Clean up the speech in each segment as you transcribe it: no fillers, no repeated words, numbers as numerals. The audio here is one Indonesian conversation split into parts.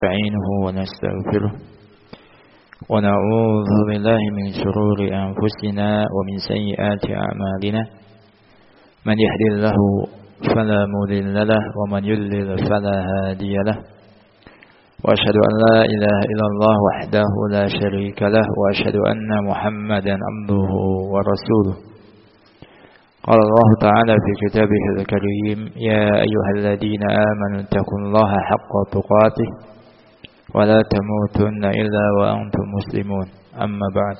نستعينه ونستغفره ونعوذ بالله من شرور أنفسنا ومن سيئات أعمالنا من يهد الله فلا مضل له ومن يضلل فلا هادي له وأشهد أن لا إله إلا الله وحده لا شريك له وأشهد أن محمدا عبده ورسوله قال الله تعالى في كتابه الكريم يا أيها الذين آمنوا اتقوا الله حق تقاته ولا تموتن إلا وأنتم مسلمون أما بعد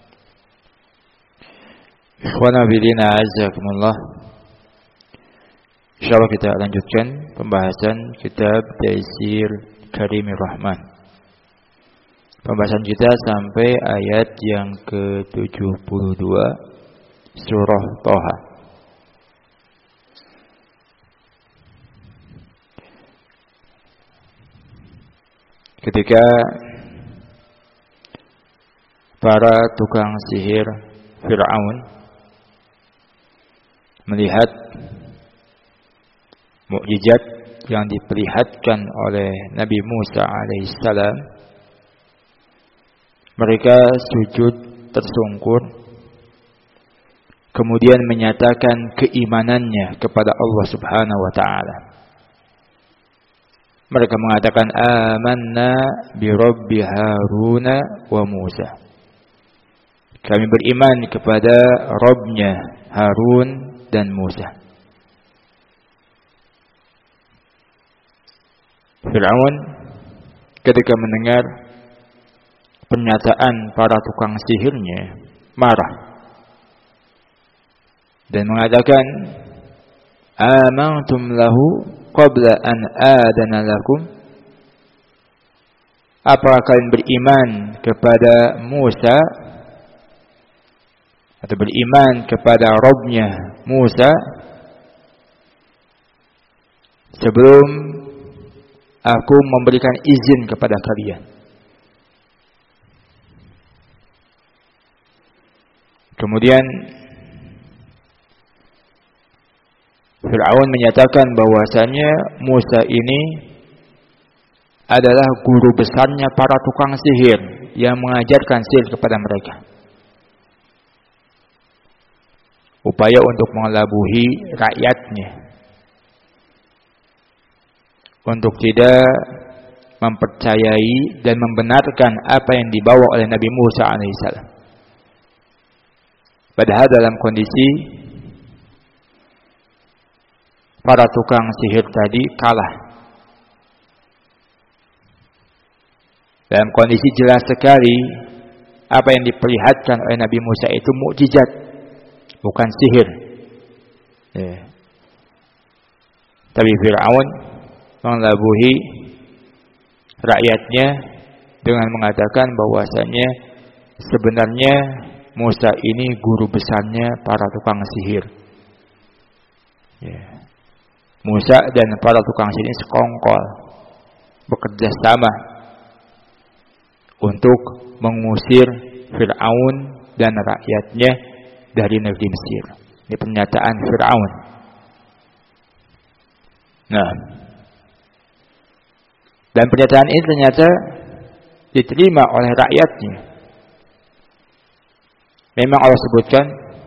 Ikhwana bidina azakumullah. Insyaallah kita lanjutkan pembahasan kitab Taisir Karimir Rahman. Pembahasan kita sampai ayat yang ke-72 surah Thaha. Ketika para tukang sihir Fir'aun melihat mukjizat yang diperlihatkan oleh Nabi Musa alaihissalam, mereka sujud tersungkur, kemudian menyatakan keimanannya kepada Allah Subhanahu wa taala. Mereka mengatakan amanna bi Rabbi Haruna wa Musa. Kami beriman kepada Rabbnya Harun dan Musa. Fir'aun ketika mendengar pernyataan para tukang sihirnya marah dan mengatakan amantum lahu qabla an adana lakum. Apakah kalian beriman kepada Musa atau beriman kepada Rabbnya Musa sebelum aku memberikan izin kepada kalian? Kemudian Fir'aun menyatakan bahwasanya Musa ini adalah guru besarnya para tukang sihir yang mengajarkan sihir kepada mereka. Upaya untuk mengelabuhi rakyatnya, untuk tidak mempercayai dan membenarkan apa yang dibawa oleh Nabi Musa alaihissalam. Padahal dalam kondisi para tukang sihir tadi kalah. Dalam kondisi jelas sekali apa yang diperlihatkan oleh Nabi Musa itu mukjizat, bukan sihir. Tapi Fir'aun mengelabuhi rakyatnya dengan mengatakan bahwasanya sebenarnya Musa ini guru besarnya para tukang sihir. Musa dan para tukang sihir ini sekongkol, bekerja sama untuk mengusir Fir'aun dan rakyatnya dari negeri Mesir. Ini pernyataan Fir'aun. Nah, dan pernyataan ini ternyata diterima oleh rakyatnya. Memang Allah sebutkan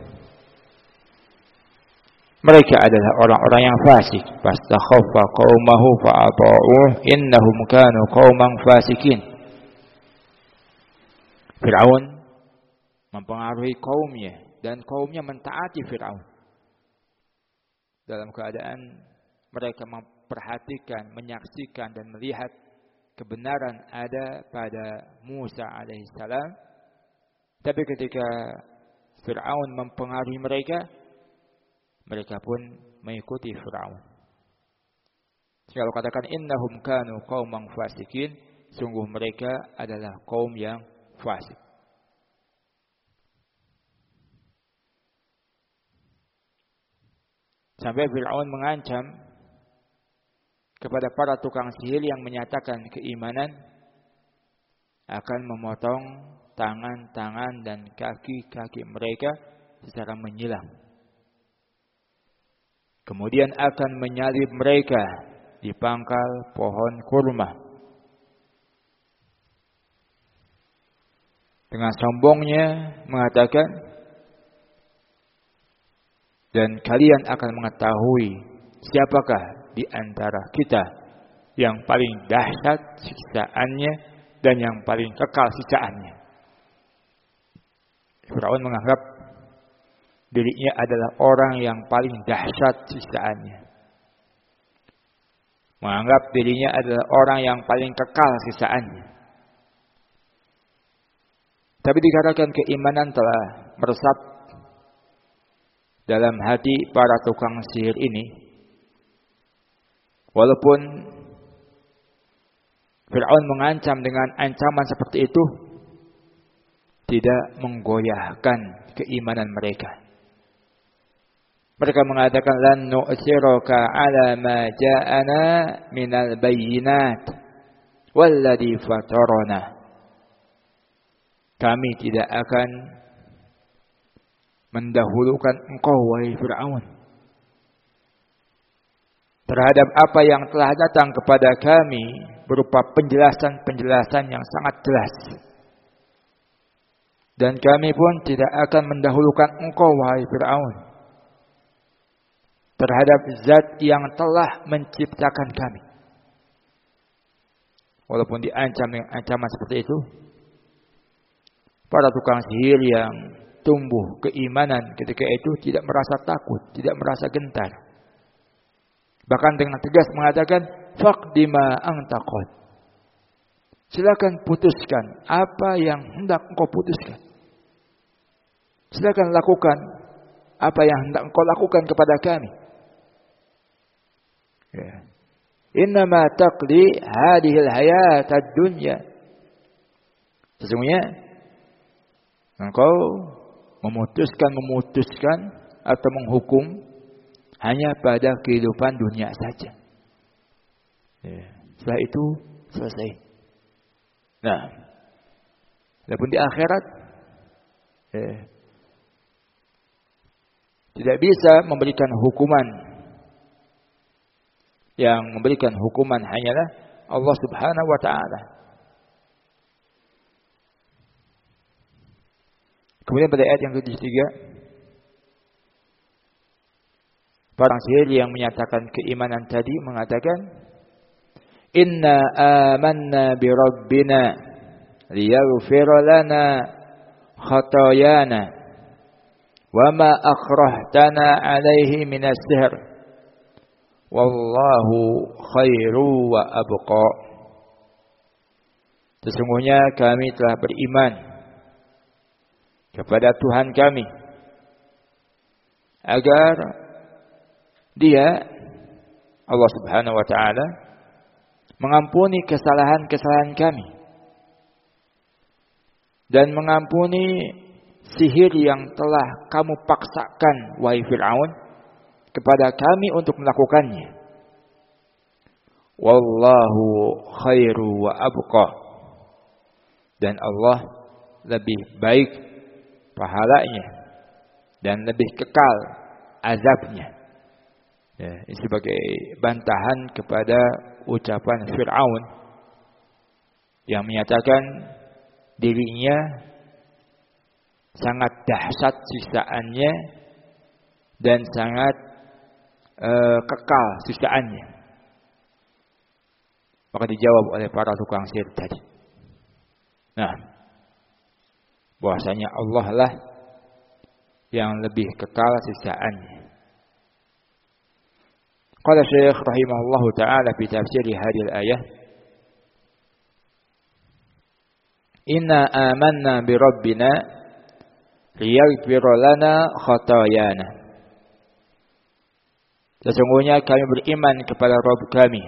mereka adalah orang-orang yang fasik. Fastakhaffa qaumahu fa'ata'uh innahum kanu qauman fasikin. Fir'aun mempengaruhi kaumnya dan kaumnya mentaati Fir'aun. Dalam keadaan mereka memperhatikan, menyaksikan dan melihat kebenaran ada pada Musa alaihissalam. Tapi ketika Fir'aun mempengaruhi mereka, mereka pun mengikuti Fir'aun. Kalau katakan innahum kanu qauman fasikin, sungguh mereka adalah kaum yang fasik. Sampai Fir'aun mengancam kepada para tukang sihir yang menyatakan keimanan akan memotong tangan-tangan dan kaki-kaki mereka secara menyilang. Kemudian akan menyalib mereka di pangkal pohon kurma dengan sombongnya mengatakan, dan kalian akan mengetahui siapakah di antara kita yang paling dahsyat siksaannya dan yang paling kekal siksaannya. Firaun menganggap dirinya adalah orang yang paling dahsyat siksaannya. Menganggap dirinya adalah orang yang paling kekal siksaannya. Tapi dikarenakan keimanan telah meresap dalam hati para tukang sihir ini, walaupun Fir'aun mengancam dengan ancaman seperti itu, tidak menggoyahkan keimanan mereka. Mereka mengatakan, lan nu'siraka ala ma ja'ana minal bayyinat walladhi fatarana. Kami tidak akan mendahulukan engkau, wahai Fir'aun, terhadap apa yang telah datang kepada kami berupa penjelasan-penjelasan yang sangat jelas. Dan kami pun tidak akan mendahulukan engkau, wahai Fir'aun, terhadap zat yang telah menciptakan kami. Walaupun diancam dengan ancaman seperti itu, para tukang sihir yang tumbuh keimanan ketika itu tidak merasa takut, tidak merasa gentar. Bahkan dengan tegas mengatakan, faqdi ma anta qad. Silakan putuskan apa yang hendak engkau putuskan. Silakan lakukan apa yang hendak engkau lakukan kepada kami. Ya. Innama taqdi hadhil hayatad dunya. Sesungguhnya engkau memutuskan atau menghukum hanya pada kehidupan dunia saja. Ya. Setelah itu selesai. Nah, adapun di akhirat, tidak bisa memberikan hukuman. Yang memberikan hukuman hanyalah Allah Subhanahu wa ta'ala. Kemudian pada ayat yang ke-3, para sihir yang menyatakan keimanan tadi mengatakan, inna amanna bi rabbina liyaghfir lana khatayana wa ma akrahtana alaihi minas sihr wallahu khairu wa abqa. Sesungguhnya kami telah beriman kepada Tuhan kami agar Dia, Allah Subhanahu wa ta'ala, mengampuni kesalahan-kesalahan kami dan mengampuni sihir yang telah kamu paksakan, wahai Fir'aun, kepada kami untuk melakukannya. Wallahu khairu wa abqa. Dan Allah lebih baik pahalanya dan lebih kekal azabnya. Ya, ini sebagai bantahan kepada ucapan Fir'aun yang menyatakan dirinya sangat dahsyat siksaannya dan sangat kekal siksaannya. Maka dijawab oleh para tukang sihir tadi. Nah, bahwasanya Allah lah yang lebih kekal siksaannya. Qala Syekh rahimahullahu ta'ala fi tafsir hadhihi al-ayah, inna amanna bi rabbina liyaghfir lana khatayana. Sesungguhnya kami beriman kepada Rabb kami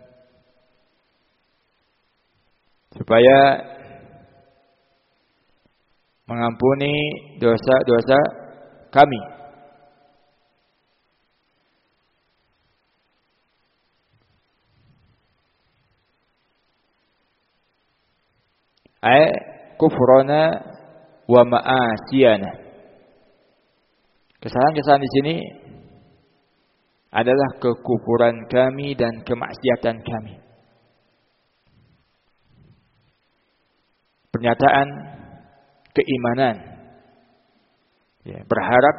supaya mengampuni dosa-dosa kami. Ay kufrana wa ma'asiyana. Kesalahan-kesalahan di sini adalah kekufuran kami dan kemaksiatan kami. Pernyataan keimanan. Ya, berharap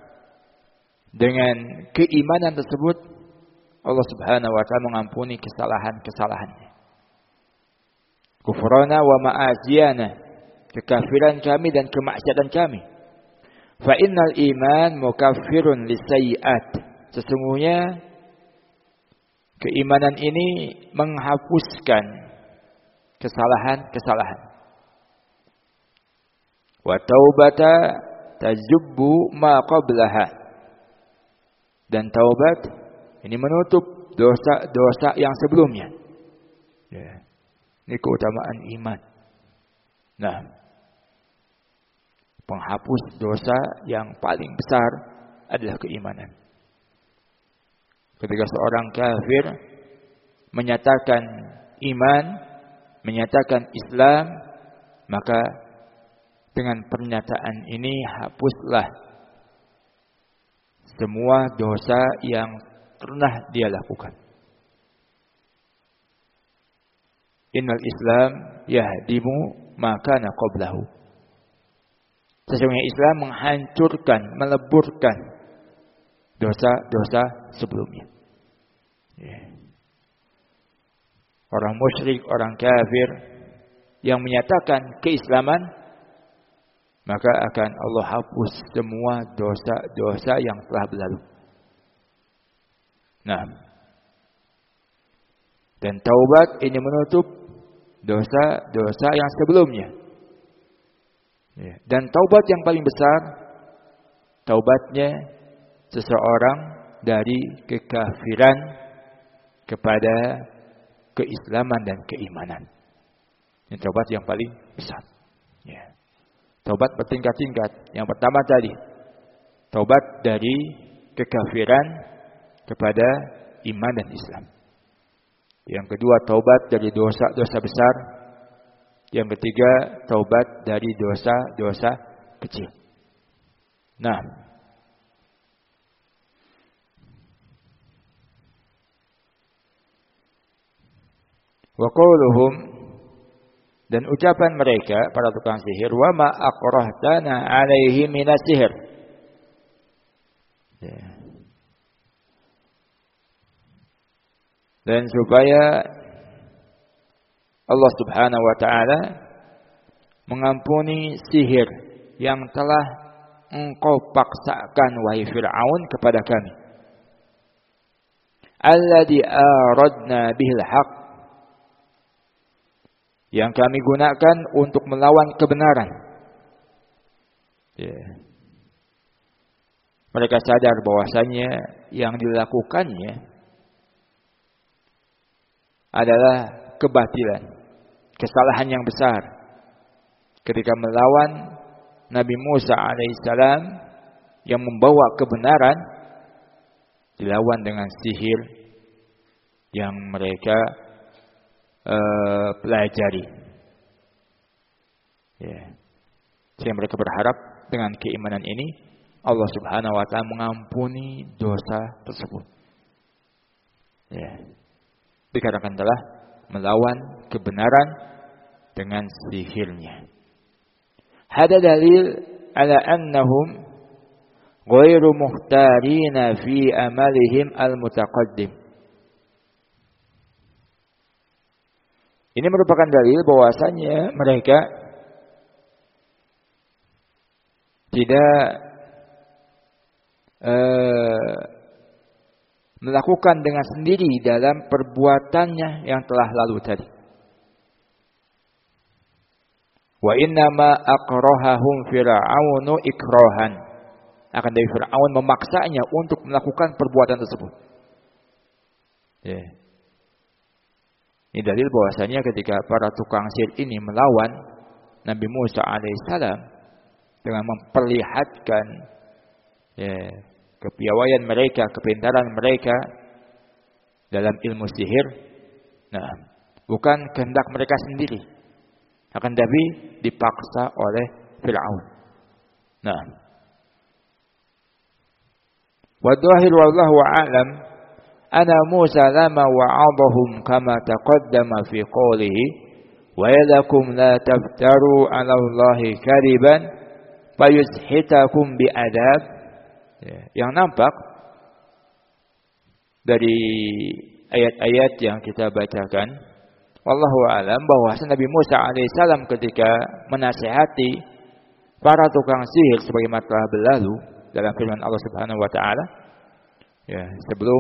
dengan keimanan tersebut Allah Subhanahu wa taala mengampuni kesalahan-kesalahannya. Kufrana wa ma'asiyana, kekafiran kami dan kemaksiatan kami. Fa innal iman mukaffirun lisayyi'at. Sesungguhnya keimanan ini menghapuskan kesalahan-kesalahan. Wa taubata tajubbu ma qablaha. Dan taubat ini menutup dosa-dosa yang sebelumnya. Ya. Ini keutamaan iman. Nah, penghapus dosa yang paling besar adalah keimanan. Ketika seorang kafir menyatakan iman, menyatakan Islam, maka dengan pernyataan ini hapuslah semua dosa yang pernah dia lakukan. Innal Islam yahdimu ma kana qablahu. Sesungguhnya Islam menghancurkan, meleburkan dosa-dosa sebelumnya. Orang musyrik, orang kafir yang menyatakan keislaman, maka akan Allah hapus semua dosa-dosa yang telah berlalu. Nah, dan taubat ini menutup dosa-dosa yang sebelumnya. Dan taubat yang paling besar, taubatnya seseorang dari kekafiran kepada keislaman dan keimanan. Ini taubat yang paling besar. Taubat bertingkat-tingkat. Yang pertama tadi, taubat dari kekafiran kepada iman dan Islam. Yang kedua, taubat dari dosa-dosa besar. Yang ketiga, taubat dari dosa-dosa kecil. Nah, wa qauluhum, dan ucapan mereka para tukang sihir, wa ma aqrahtana alaihi minas sihir. Dan supaya Allah Subhanahu wa taala mengampuni sihir yang telah engkau paksakan wahai Fir'aun kepada kami. Alladzi aradna bihil haqq, yang kami gunakan untuk melawan kebenaran. Mereka sadar bahwasanya yang dilakukannya adalah kebatilan, kesalahan yang besar ketika melawan Nabi Musa alaihissalam yang membawa kebenaran, dilawan dengan sihir yang mereka pelajari. Sehingga mereka berharap dengan keimanan ini Allah Subhanahu wa taala mengampuni dosa tersebut. Dikarenakan telah melawan kebenaran dengan sihirnya. Hada dalil ala annahum ghairu muhtarina fi amalihim al-mutaqaddim. Ini merupakan dalil bahwasanya mereka tidak melakukan dengan sendiri dalam perbuatannya yang telah lalu tadi. Wa innama aqrahahum fir'aunu ikrahan. Akan dari Fir'aun memaksanya untuk melakukan perbuatan tersebut. Ini dalil bahwasanya ketika para tukang sihir ini melawan Nabi Musa alaihissalam dengan memperlihatkan kepiawaian mereka, kepintaran mereka dalam ilmu sihir. Nah, bukan kehendak mereka sendiri, akan tapi dipaksa oleh Fir'aun. Nah, wadhahir wallahu a'lam anna Musa lama wa'adahum kama taqaddama fi qawlihi wa yalakum la taftaru 'ala Allahi kadiban fayushitakum bi'adab. Yang nampak dari ayat-ayat yang kita bacakan, wallahu a'lam, bahwa Nabi Musa alaihissalam ketika menasihati para tukang sihir sebagaimana telah berlalu dalam firman Allah Subhanahu wa taala, ya, sebelum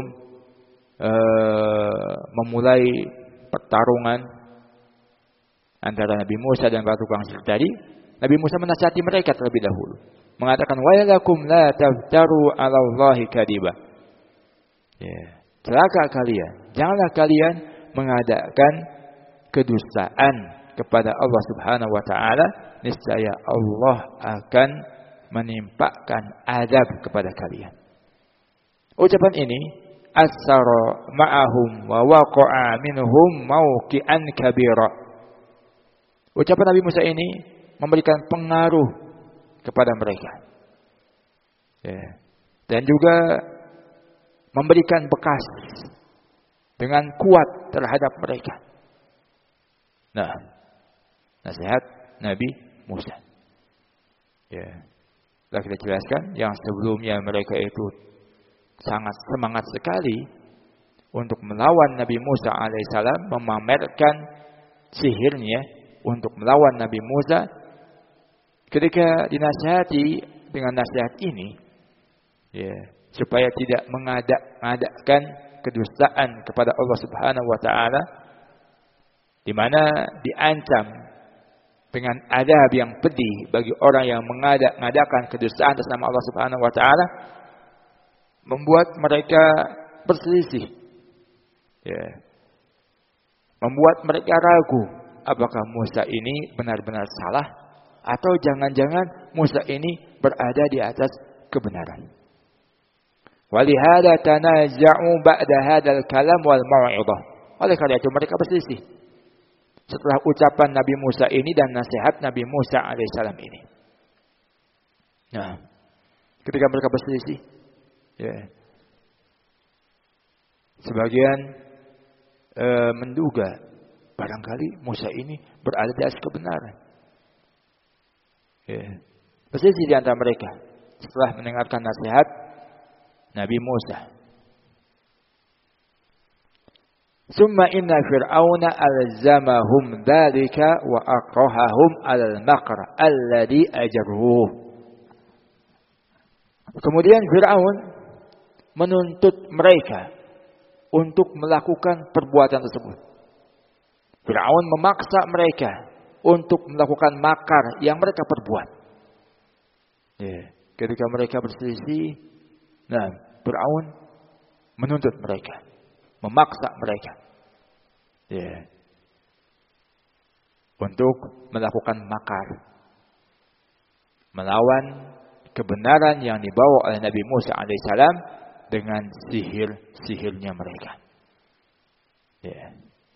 memulai pertarungan antara Nabi Musa dan para tukang sihir tadi, Nabi Musa menasihati mereka terlebih dahulu, mengatakan wa yalakum la taftaru 'ala Allahi kadiba. Ya, celaka kalian, janganlah kalian mengadakan kedustaan kepada Allah Subhanahu wa taala, niscaya Allah akan menimpakan azab kepada kalian. Ucapan ini asara ma'ahum wa waqa'a minhum mauqi'an kabira. Ucapan Nabi Musa ini memberikan pengaruh kepada mereka. Ya. Dan juga memberikan bekas dengan kuat terhadap mereka. Nah, nasihat Nabi Musa. Ya. Telah kita jelaskan yang sebelumnya mereka itu sangat semangat sekali untuk melawan Nabi Musa alaihissalam, memamerkan sihirnya untuk melawan Nabi Musa. Ketika dinasihati dengan nasihat ini, ya, supaya tidak mengadakan kedustaan kepada Allah Subhanahu wa taala, di mana diancam dengan azab yang pedih bagi orang yang mengadakan kedustaan atas nama Allah Subhanahu wa taala, membuat mereka berselisih. Ya. Membuat mereka ragu, apakah Musa ini benar-benar salah atau jangan-jangan Musa ini berada di atas kebenaran. Walihada tanaza'u ba'da hadzal kalam wal mau'izah. Oleh karena itu mereka berselisih setelah ucapan Nabi Musa ini dan nasihat Nabi Musa alaihissalam ini. Nah, ketika mereka berselisih, ya, sebagian menduga barangkali Musa ini berada di atas kebenaran. Ya, berselisih di antara mereka setelah mendengarkan nasihat Nabi Musa. Summa inna fir'auna alzamahum dzalika wa aqrahahum 'alal maqr alladhi ajruh. Kemudian Fir'aun menuntut mereka untuk melakukan perbuatan tersebut. Fir'aun memaksa mereka untuk melakukan makar yang mereka perbuat. Ya, ketika mereka berselisih, nah, Fir'aun menuntut mereka, memaksa mereka, ya, untuk melakukan makar, melawan kebenaran yang dibawa oleh Nabi Musa alaihissalam dengan sihir-sihirnya mereka. Ya.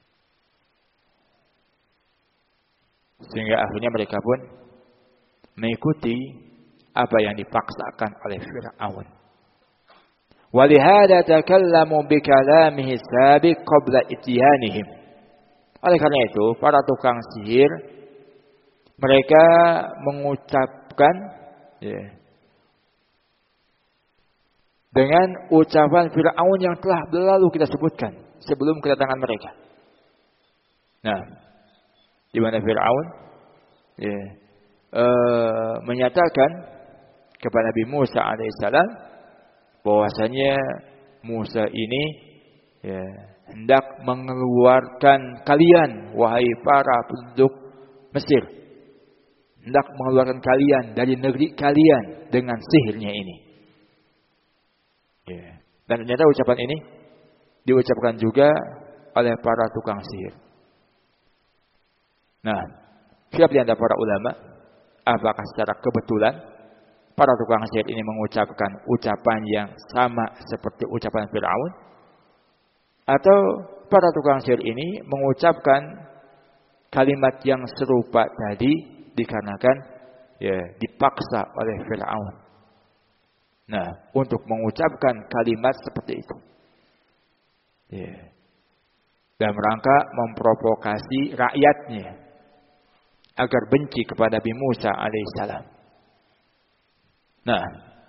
Sehingga akhirnya mereka pun mengikuti apa yang dipaksakan oleh Fir'aun. Walihada takallamu bikalamihi sabiq qabla ityanihim. Oleh karena itu, para tukang sihir mereka mengucapkan, ya, dengan ucapan Fir'aun yang telah berlalu kita sebutkan sebelum kedatangan mereka. Nah, di mana Fir'aun, ya, menyatakan kepada Nabi Musa alaihissalam bahwasanya Musa ini, ya, hendak mengeluarkan kalian, wahai para penduduk Mesir, hendak mengeluarkan kalian dari negeri kalian dengan sihirnya ini. Ya. Dan ternyata ucapan ini diucapkan juga oleh para tukang sihir. Nah, siapa di antara para ulama, apakah secara kebetulan para tukang sihir ini mengucapkan ucapan yang sama seperti ucapan Fir'aun, atau para tukang sihir ini mengucapkan kalimat yang serupa tadi dikarenakan, ya, dipaksa oleh Fir'aun. Nah, untuk mengucapkan kalimat seperti itu, ya, dalam rangka memprovokasi rakyatnya agar benci kepada Nabi Musa alaihissalam. Nah,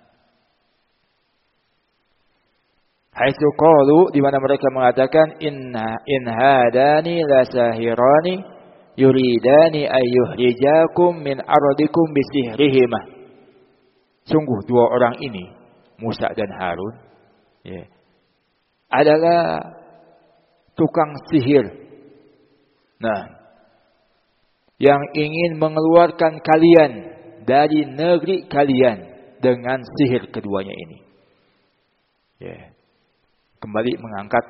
haitsu qalu, di mana mereka mengatakan in hadani la sahirani yuridani ay yuhrijakum min ardikum bisihrihima. Sungguh dua orang ini, Musa dan Harun, ya, adalah tukang sihir. Nah, yang ingin mengeluarkan kalian dari negeri kalian dengan sihir keduanya ini. Ya. Kembali mengangkat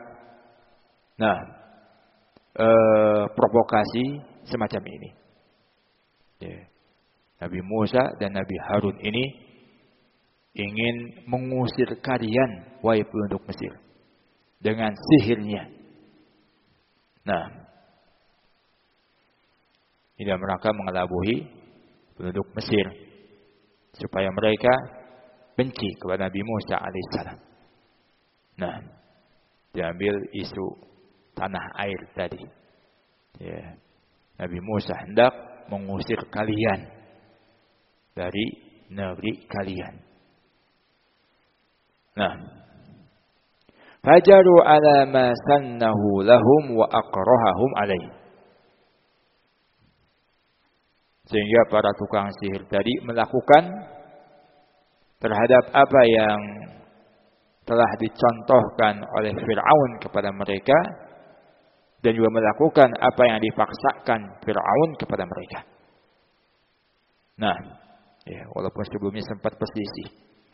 provokasi semacam ini. Ya. Nabi Musa dan Nabi Harun ini ingin mengusir kalian, wahai penduduk Mesir, dengan sihirnya. Nah, ini mereka mengelabui penduduk Mesir supaya mereka benci kepada Nabi Musa alaihissalam. Nah, diambil isu tanah air tadi. Ya. Nabi Musa hendak mengusir kalian dari negeri kalian. Nah, fajaru ala ma sannahu lahum wa aqrahahum alaih. Sehingga para tukang sihir tadi melakukan terhadap apa yang telah dicontohkan oleh Fir'aun kepada mereka, dan juga melakukan apa yang dipaksakan Fir'aun kepada mereka. Nah, ya, walaupun sebelumnya sempat perselisih.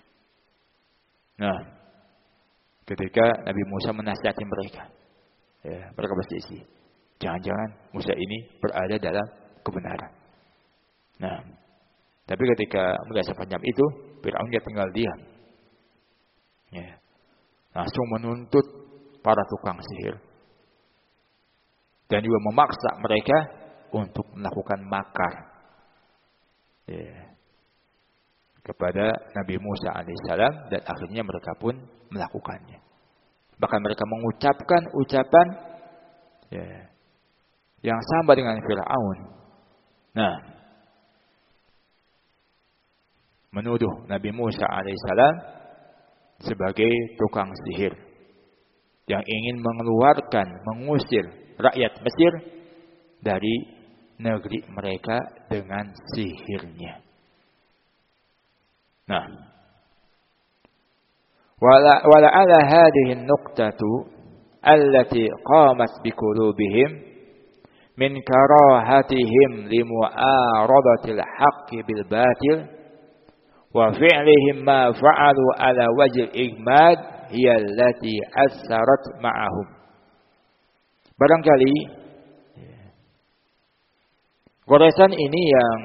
Nah, ketika Nabi Musa menasihati mereka, ya, mereka berselisih. Jangan-jangan Musa ini berada dalam kebenaran. Nah, tapi ketika melihat sepanjang itu, Fir'aun dia tinggal diam. Ya. Langsung menuntut para tukang sihir dan juga memaksa mereka untuk melakukan makar, ya, kepada Nabi Musa alaihissalam, dan akhirnya mereka pun melakukannya. Bahkan mereka mengucapkan ucapan, ya, yang sama dengan Fir'aun. Nah, menuduh Nabi Musa alaihissalam sebagai tukang sihir yang ingin mengeluarkan, mengusir rakyat Mesir dari negeri mereka dengan sihirnya. Nah, wala ala hadhihi an-nuqtatu allati qamat bi qulubihim min karahatihim li mu'aradatil haqqi bil batil wa fi'lihim ma fa'alu ala wajhil igmad hiya allati asarat ma'ahum. Barangkali goresan ini yang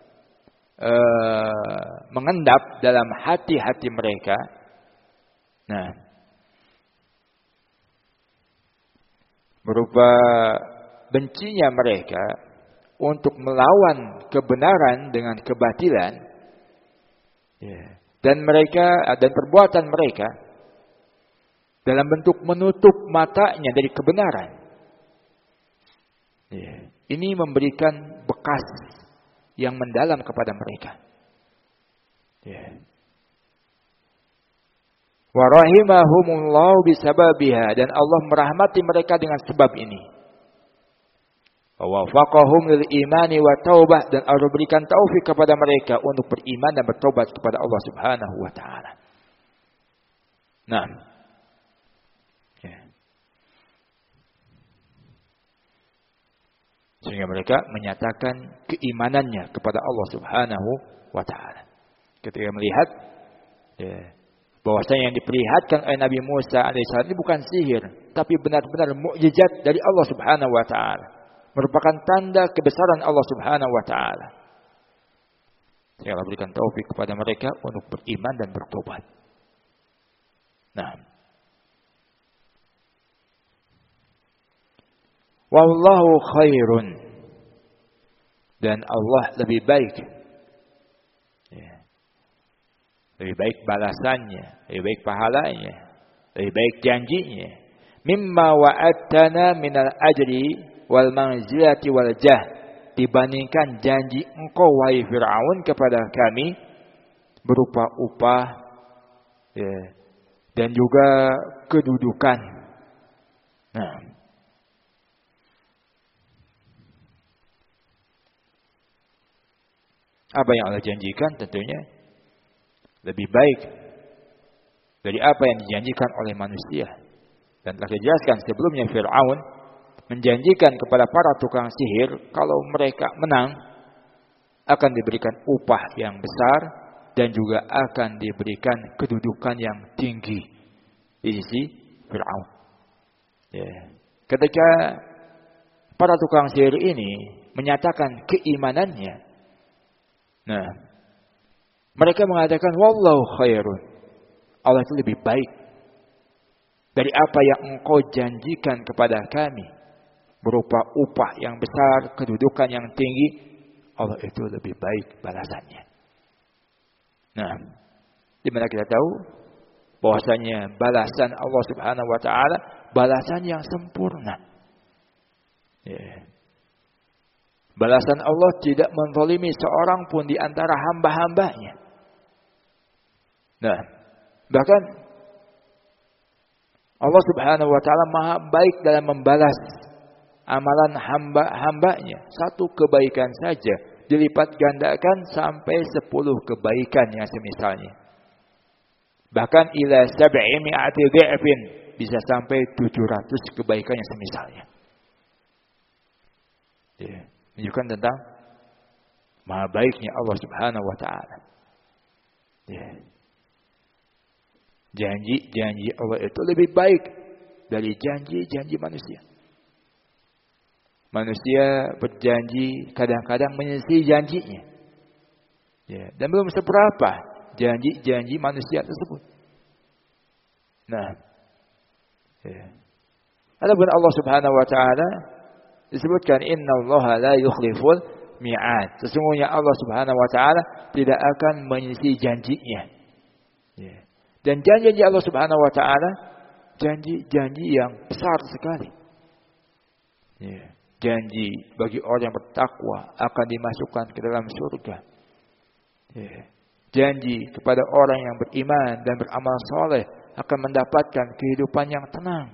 mengendap dalam hati-hati mereka. Nah, berupa bencinya mereka untuk melawan kebenaran dengan kebatilan. Ya. Dan perbuatan mereka dalam bentuk menutup matanya dari kebenaran. Ya. Ini memberikan bekas yang mendalam kepada mereka. Ya. Wa rahimahumullahu bisababiha, dan Allah merahmati mereka dengan sebab ini. Wa wafaqahum lil imani wa taubah, dan Allah berikan taufik kepada mereka untuk beriman dan bertobat kepada Allah Subhanahu wa taala. Nah, ya. Sehingga mereka menyatakan keimanannya kepada Allah Subhanahu wa taala. Ketika melihat, ya, bahwasanya yang diperlihatkan oleh Nabi Musa alaihissalam ini bukan sihir, tapi benar-benar mukjizat dari Allah Subhanahu wa taala, merupakan tanda kebesaran Allah Subhanahu wa taala. Saya Allah berikan taufik kepada mereka untuk beriman dan bertobat. Nah, wallahu khairun, dan Allah lebih baik. Ya. Lebih baik balasannya, lebih baik pahalanya, lebih baik janjinya. Mimma wa'adtana minal ajri wal manzilati wal jah dibandingkan janji engkau wahai Fir'aun kepada kami berupa upah dan juga kedudukan. Nah, apa yang Allah janjikan tentunya lebih baik dari apa yang dijanjikan oleh manusia. Dan telah dijelaskan sebelumnya, Fir'aun menjanjikan kepada para tukang sihir kalau mereka menang akan diberikan upah yang besar dan juga akan diberikan kedudukan yang tinggi di sisi Fir'aun. Ketika para tukang sihir ini menyatakan keimanannya, nah, mereka mengatakan wallahu khairun, Allah itu lebih baik dari apa yang engkau janjikan kepada kami berupa upah yang besar, kedudukan yang tinggi. Allah itu lebih baik balasannya. Nah, di mana kita tahu bahwasanya balasan Allah Subhanahu wa taala balasan yang sempurna. Balasan Allah tidak menzalimi seorang pun di antara hamba-hambanya. Nah, bahkan Allah Subhanahu wa taala Maha baik dalam membalas amalan hamba-hambanya. Satu kebaikan saja dilipat gandakan sampai 10 kebaikan yang semisalnya. Bahkan ila 700 dhi'fin, bisa sampai 700 kebaikan yang semisalnya. Menunjukkan tentang maha baiknya Allah Subhanahu wa taala. Janji-janji Allah itu lebih baik dari janji-janji manusia. Manusia berjanji kadang-kadang menyelesaikan janjinya. Dan belum seberapa janji-janji manusia tersebut. Nah, adapun Allah Subhanahu wa taala disebutkan innallaha la yukhliful mi'ad. Sesungguhnya Allah Subhanahu wa taala tidak akan menyelesaikan janjinya. Dan janji Allah Subhanahu wa taala janji-janji yang besar sekali. Janji bagi orang yang bertakwa akan dimasukkan ke dalam surga. Janji kepada orang yang beriman dan beramal soleh akan mendapatkan kehidupan yang tenang.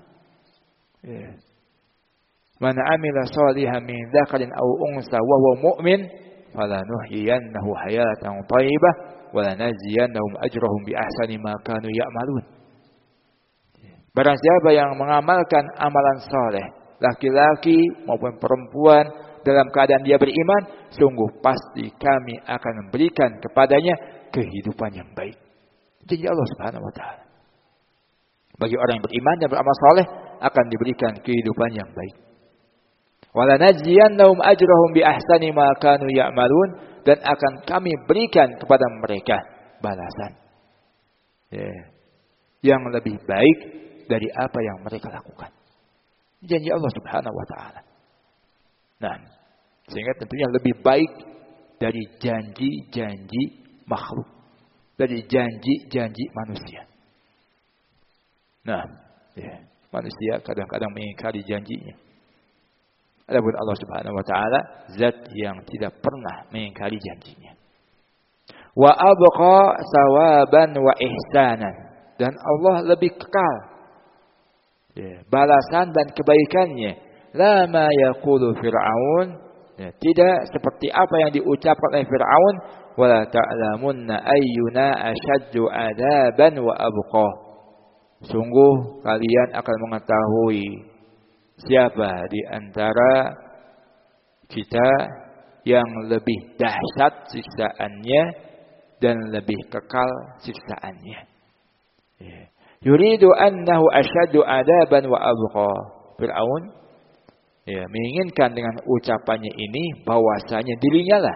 Man amila shalihan min dzakarin aw unsa wa huwa mu'min falanuhyiyannahu hayatan thayyibah wa lanajziyannahum ajrahum bi ahsani ma kanu ya'malun. Barang siapa yang mengamalkan amalan saleh, laki-laki maupun perempuan, dalam keadaan dia beriman, sungguh pasti kami akan memberikan kepadanya kehidupan yang baik. Janji Allah Subhanahu wa taala. Bagi orang yang beriman dan beramal saleh akan diberikan kehidupan yang baik. Wala najziyannahum ajrahum bi ahsani ma kanu ya'malun, dan akan kami berikan kepada mereka balasan yang lebih baik dari apa yang mereka lakukan. Janji Allah Subhanahu wa taala. Nah, sehingga tentunya lebih baik dari janji-janji makhluk, dari janji-janji manusia. Nah, manusia kadang-kadang mengingkari janjinya. Adapun Allah Subhanahu wa taala zat yang tidak pernah mengingkari janjinya. Wa abqa sawaban wa ihsanan, dan Allah lebih kekal balasan dan kebaikannya. La ma yaqulu Fir'aun, tidak seperti apa yang diucapkan oleh Fir'aun. Wala ta'lamunna ayyuna ashaddu adaban wa abqa. Sungguh kalian akan mengetahui siapa di antara kita yang lebih dahsyat siksaannya dan lebih kekal siksaannya. Yuridu annahu asyaddu adaban wa abqa. Fir'aun menginginkan dengan ucapannya ini bahwasanya dirinya lah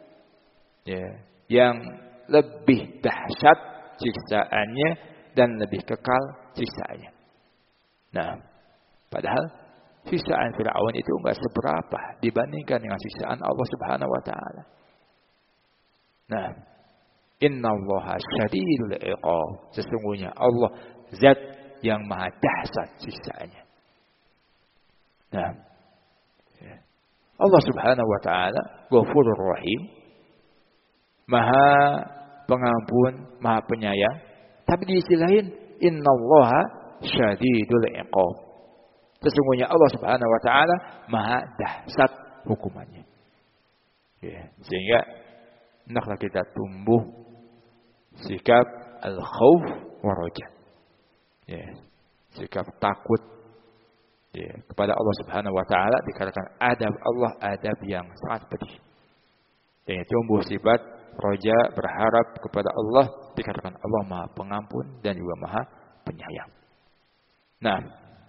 yang lebih dahsyat siksaannya dan lebih kekal siksaannya. Nah, padahal siksaan Fir'aun itu enggak seberapa dibandingkan dengan siksaan Allah Subhanahu wa taala. Nah, innallaha syadidul iqab. Sesungguhnya Allah zat yang maha dahsyat siksaannya. Nah, Allah Subhanahu wa taala Ghafurur Rahim, Maha Pengampun, Maha Penyayang. Tapi di sisi lain, Innallaha Syadidul Iqab. Sesungguhnya Allah Subhanahu wa taala Maha dahsyat hukumannya. Ya, sehingga hendaklah kita tumbuh sikap al-khauf wa raja. Ya, sikap takut kepada Allah Subhanahu wa taala, dikarenakan adab Allah adab yang sangat pedih. Dan tumbuh sifat raja, berharap kepada Allah, dikarenakan Allah Maha Pengampun dan juga Maha Penyayang. Nah,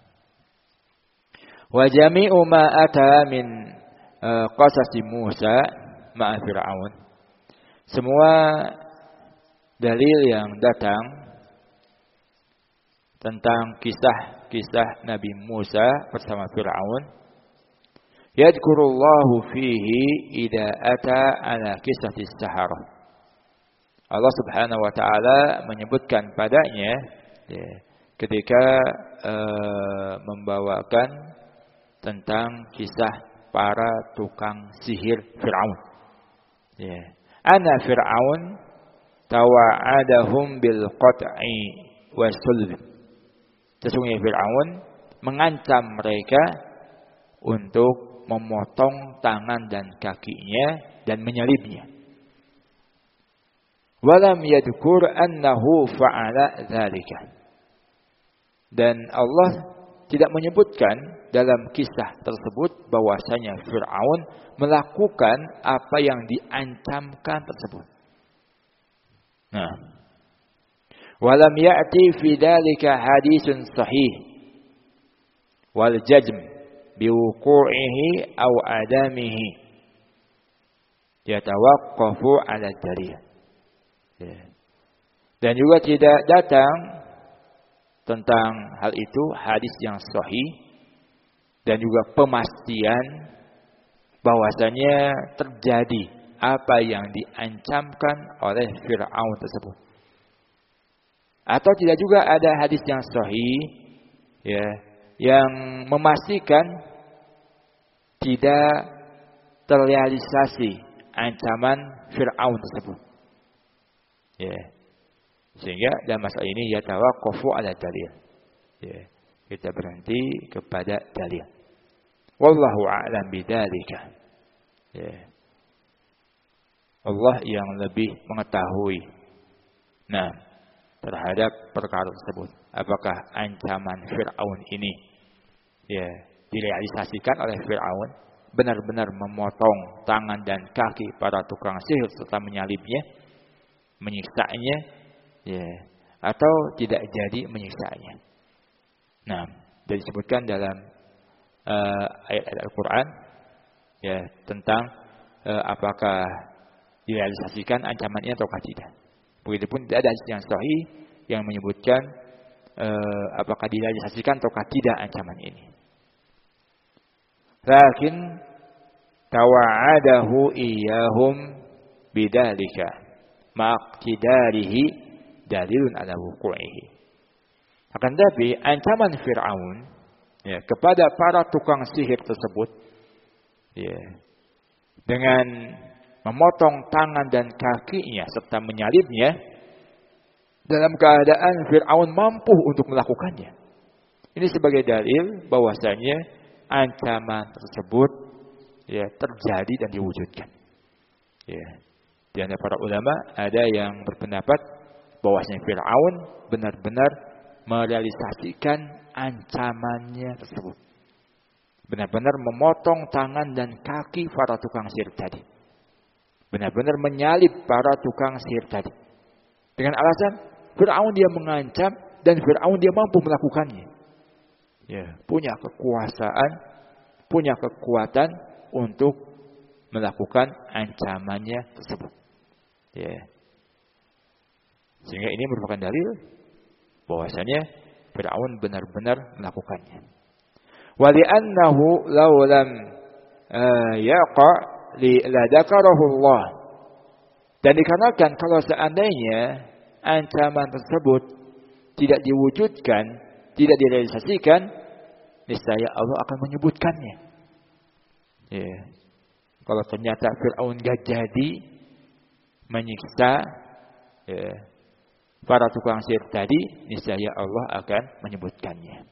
wa jami'u ma ata min qasasi Musa ma'a Fir'aun. Semua dalil yang datang tentang kisah-kisah Nabi Musa bersama Fir'aun, yadhkurullahu fihi idza ata ala kisahis saharah. Allah Subhanahu wa taala menyebutkan padanya ketika membawakan tentang kisah para tukang sihir Fir'aun. Ana Fir'aun tawa'adahum bil qat'i wasulb. Sesungguhnya Fir'aun mengancam mereka untuk memotong tangan dan kakinya dan menyalibnya. Walam yadhkur annahu fa'ala dzalika. Dan Allah tidak menyebutkan dalam kisah tersebut bahwasanya Fir'aun melakukan apa yang diancamkan tersebut. Nah, walam ya'ti fi dzalika hadisun sahih wal jazm biwuqu'ihi aw adamihi yatawaqqafu 'ala dalil. Dan juga tidak datang tentang hal itu hadis yang sahih dan juga pemastian bahwasanya terjadi apa yang diancamkan oleh Fir'aun tersebut. Atau tidak juga ada hadis yang sahih yang memastikan tidak terrealisasi ancaman Fir'aun tersebut. Sehingga dalam masalah ini yatawaqqafu 'ala dalil. Kita berhenti kepada dalil. Wallahu a'lam bidzalika. Allah yang lebih mengetahui terhadap perkara tersebut. Apakah ancaman Fir'aun ini direalisasikan oleh Fir'aun, benar-benar memotong tangan dan kaki para tukang sihir serta menyalibnya, menyiksanya, atau tidak jadi menyiksanya. Nah, disebutkan dalam ayat-ayat Al-Quran tentang apakah direalisasikan ancamannya atau tidak. Begitupun tidak ada hadis yang sahih yang menyebutkan apakah direalisasikan atau tidak ancaman ini. Lakin tawa'adahu iyahum bidzalika maqtidarihi dalilun ala wuqu'ihi. Akan tetapi ancaman Fir'aun kepada para tukang sihir tersebut dengan memotong tangan dan kakinya serta menyalibnya, dalam keadaan Fir'aun mampu untuk melakukannya. Ini sebagai dalil bahwasanya ancaman tersebut terjadi dan diwujudkan. Di antara para ulama ada yang berpendapat bahwasanya Fir'aun benar-benar merealisasikan ancamannya tersebut. Benar-benar memotong tangan dan kaki para tukang sihir tadi. Benar-benar menyalib para tukang sihir tadi. Dengan alasan Fir'aun dia mengancam dan Fir'aun dia mampu melakukannya. Punya kekuasaan, punya kekuatan untuk melakukan ancamannya tersebut. Sehingga ini merupakan dalil bahwasanya Fir'aun benar-benar melakukannya. Wa li'annahu law lam yaqa la dzakarahu Allah. Dan dikarenakan kalau seandainya ancaman tersebut tidak diwujudkan, tidak direalisasikan, niscaya Allah akan menyebutkannya. kalau ternyata Fir'aun gak jadi menyiksa para tukang sihir tadi, niscaya Allah akan menyebutkannya.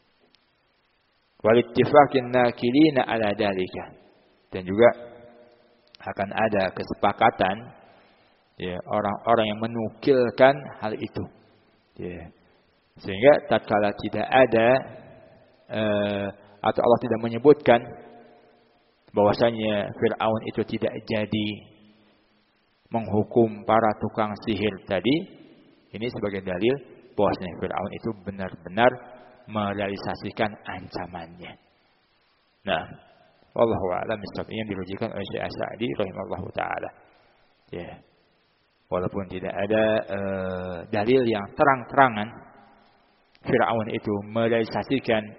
Walittifaqin nakilina ala dalika. Dan juga akan ada kesepakatan orang-orang yang menukilkan hal itu. Sehingga tatkala tidak ada atau Allah tidak menyebutkan bahwasanya Fir'aun itu tidak jadi menghukum para tukang sihir tadi, ini sebagai dalil bahwasanya Fir'aun itu benar-benar merealisasikan ancamannya. Nah, wallahu a'lam bishawab, yang dirujukan oleh Syekh As-Sa'di rahimallahu taala. Walaupun tidak ada dalil yang terang-terangan Fir'aun itu merealisasikan